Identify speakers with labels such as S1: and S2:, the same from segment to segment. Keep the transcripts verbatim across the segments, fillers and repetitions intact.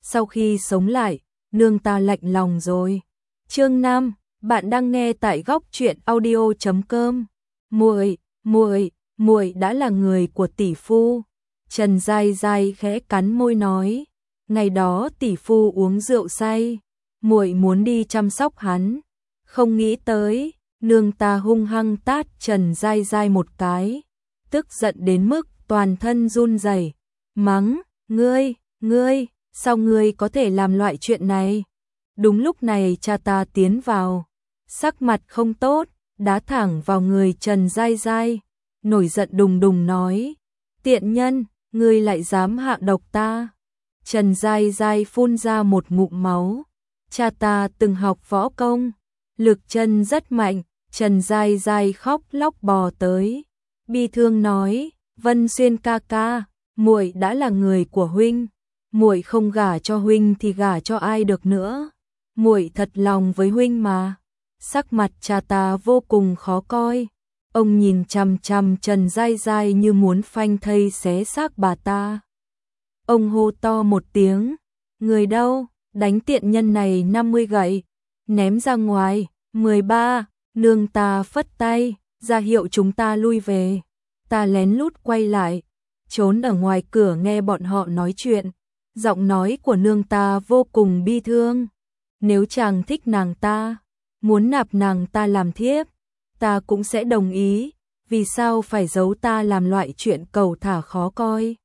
S1: sau khi sống lại, nương ta lạnh lòng rồi. Chương năm, bạn đang nghe tại góc truyện audio chấm com. Muội, muội, muội đã là người của tỷ phu. Trần Giai Giai khẽ cắn môi nói, ngày đó tỷ phu uống rượu say, muội muốn đi chăm sóc hắn, không nghĩ tới, nương ta hung hăng tát Trần Giai Giai một cái, tức giận đến mức toàn thân run rẩy, mắng, ngươi, ngươi, sao ngươi có thể làm loại chuyện này? Đúng lúc này cha ta tiến vào, sắc mặt không tốt, đá thẳng vào người Trần Giai Giai, nổi giận đùng đùng nói, tiện nhân, ngươi lại dám hạ độc ta. Trần Giai Giai phun ra một ngụm máu, cha ta từng học võ công, lực chân rất mạnh, Trần Giai Giai khóc lóc bò tới, bi thương nói, Vân Xuyên ca ca, muội đã là người của huynh, muội không gả cho huynh thì gả cho ai được nữa, muội thật lòng với huynh mà. Sắc mặt cha ta vô cùng khó coi, ông nhìn chằm chằm Trần Giai Giai như muốn phanh thây xé xác bà ta. Ông hô to một tiếng, người đâu, đánh tiện nhân này năm mươi gậy, ném ra ngoài. Mười ba, nương ta phất tay, ra hiệu chúng ta lui về. Ta lén lút quay lại, trốn ở ngoài cửa nghe bọn họ nói chuyện. Giọng nói của nương ta vô cùng bi thương. Nếu chàng thích nàng ta, muốn nạp nàng ta làm thiếp, ta cũng sẽ đồng ý. Vì sao phải giấu ta làm loại chuyện cầu thả khó coi,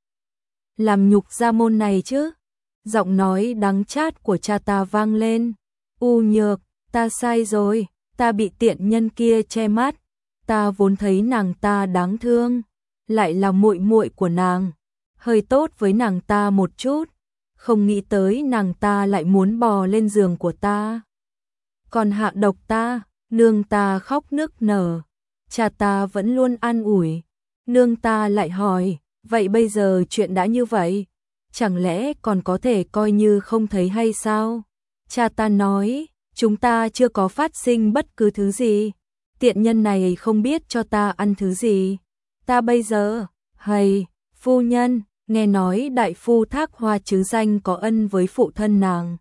S1: làm nhục gia môn này chứ? Giọng nói đắng chát của cha ta vang lên. U Nhược, ta sai rồi, ta bị tiện nhân kia che mắt, ta vốn thấy nàng ta đáng thương, lại là muội muội của nàng, hơi tốt với nàng ta một chút, không nghĩ tới nàng ta lại muốn bò lên giường của ta, còn hạ độc ta. Nương ta khóc nức nở, cha ta vẫn luôn an ủi, nương ta lại hỏi, vậy bây giờ chuyện đã như vậy, chẳng lẽ còn có thể coi như không thấy hay sao? Cha ta nói, chúng ta chưa có phát sinh bất cứ thứ gì, tiện nhân này không biết cho ta ăn thứ gì, ta bây giờ, hay, phu nhân, nghe nói đại phu Thác Hoa chứ danh có ân với phụ thân nàng.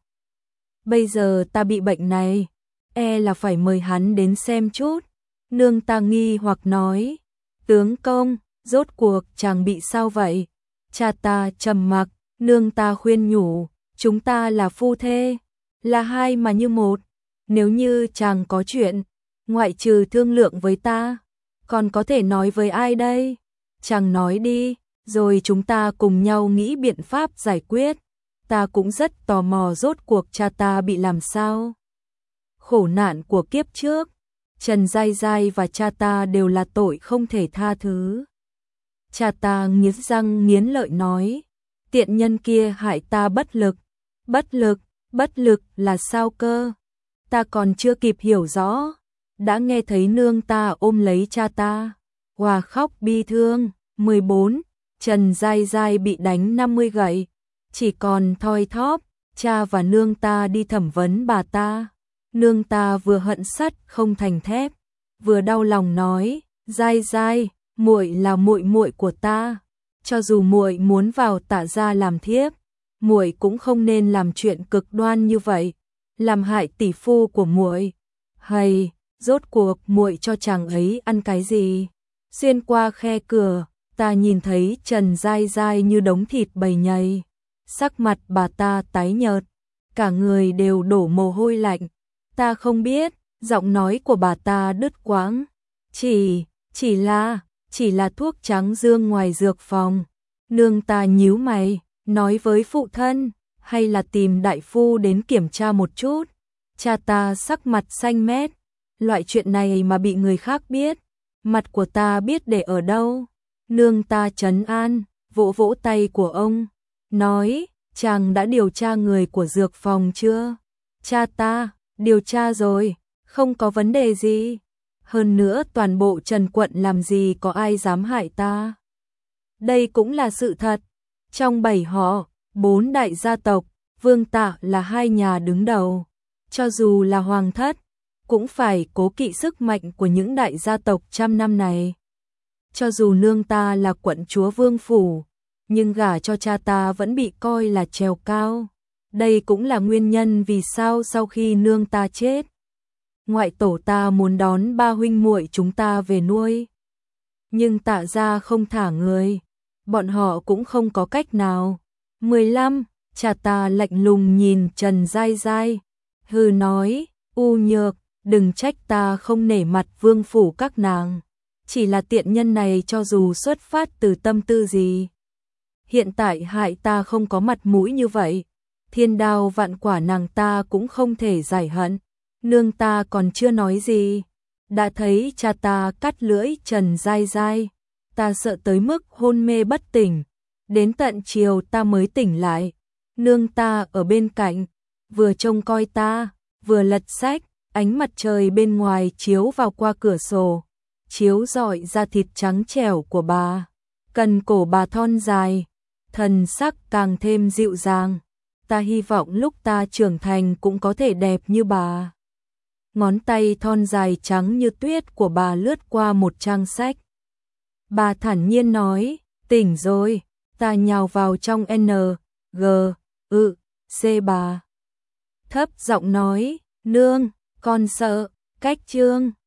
S1: Bây giờ ta bị bệnh này, e là phải mời hắn đến xem chút. Nương ta nghi hoặc nói, tướng công, rốt cuộc chàng bị sao vậy? Cha ta trầm mặc, nương ta khuyên nhủ, chúng ta là phu thê, là hai mà như một, nếu như chàng có chuyện, ngoại trừ thương lượng với ta, còn có thể nói với ai đây? Chàng nói đi, rồi chúng ta cùng nhau nghĩ biện pháp giải quyết. Ta cũng rất tò mò rốt cuộc cha ta bị làm sao. Khổ nạn của kiếp trước, Trần Giai Giai và cha ta đều là tội không thể tha thứ. Cha ta nghiến răng nghiến lợi nói, tiện nhân kia hại ta bất lực. Bất lực, bất lực là sao cơ? Ta còn chưa kịp hiểu rõ, đã nghe thấy nương ta ôm lấy cha ta, hòa khóc bi thương. Mười bốn, Trần Giai Giai bị đánh năm mươi gậy, chỉ còn thoi thóp, cha và nương ta đi thẩm vấn bà ta. Nương ta vừa hận sắt không thành thép, vừa đau lòng nói, Giai Giai, muội là muội muội của ta, cho dù muội muốn vào Tạ gia làm thiếp, muội cũng không nên làm chuyện cực đoan như vậy, làm hại tỷ phu của muội. Hay, rốt cuộc muội cho chàng ấy ăn cái gì? Xuyên qua khe cửa, ta nhìn thấy Trần Giai Giai như đống thịt bầy nhầy, sắc mặt bà ta tái nhợt, cả người đều đổ mồ hôi lạnh. Ta không biết, giọng nói của bà ta đứt quãng. Chỉ, chỉ là, chỉ là thuốc trắng dương ngoài dược phòng. Nương ta nhíu mày, nói với phụ thân, hay là tìm đại phu đến kiểm tra một chút. Cha ta sắc mặt xanh mét, loại chuyện này mà bị người khác biết, mặt của ta biết để ở đâu. Nương ta trấn an, vỗ vỗ tay của ông, nói, chàng đã điều tra người của dược phòng chưa? Cha ta, điều tra rồi, không có vấn đề gì. Hơn nữa toàn bộ Trần quận làm gì có ai dám hại ta. Đây cũng là sự thật. Trong bảy họ, bốn đại gia tộc, Vương Tạ là hai nhà đứng đầu. Cho dù là hoàng thất, cũng phải cố kỵ sức mạnh của những đại gia tộc trăm năm này. Cho dù nương ta là quận chúa Vương Phủ, nhưng gả cho cha ta vẫn bị coi là trèo cao. Đây cũng là nguyên nhân vì sao sau khi nương ta chết, ngoại tổ ta muốn đón ba huynh muội chúng ta về nuôi. Nhưng Tạ gia không thả người, bọn họ cũng không có cách nào. mười lăm, cha ta lạnh lùng nhìn Trần Giai Giai, hừ nói, U Nhược, đừng trách ta không nể mặt vương phủ các nàng. Chỉ là tiện nhân này cho dù xuất phát từ tâm tư gì, hiện tại hại ta không có mặt mũi như vậy. Thiên đao vạn quả nàng ta cũng không thể giải hận. Nương ta còn chưa nói gì, đã thấy cha ta cắt lưỡi Trần Giai Giai. Ta sợ tới mức hôn mê bất tỉnh, đến tận chiều ta mới tỉnh lại. Nương ta ở bên cạnh, vừa trông coi ta, vừa lật sách, ánh mặt trời bên ngoài chiếu vào qua cửa sổ, chiếu rọi ra thịt trắng trẻo của bà, cần cổ bà thon dài, thần sắc càng thêm dịu dàng. Ta hy vọng lúc ta trưởng thành cũng có thể đẹp như bà. Ngón tay thon dài trắng như tuyết của bà lướt qua một trang sách. Bà thản nhiên nói, tỉnh rồi. Ta nhào vào trong N, G, ư, C bà. Thấp giọng nói, nương, con sợ, cách chương.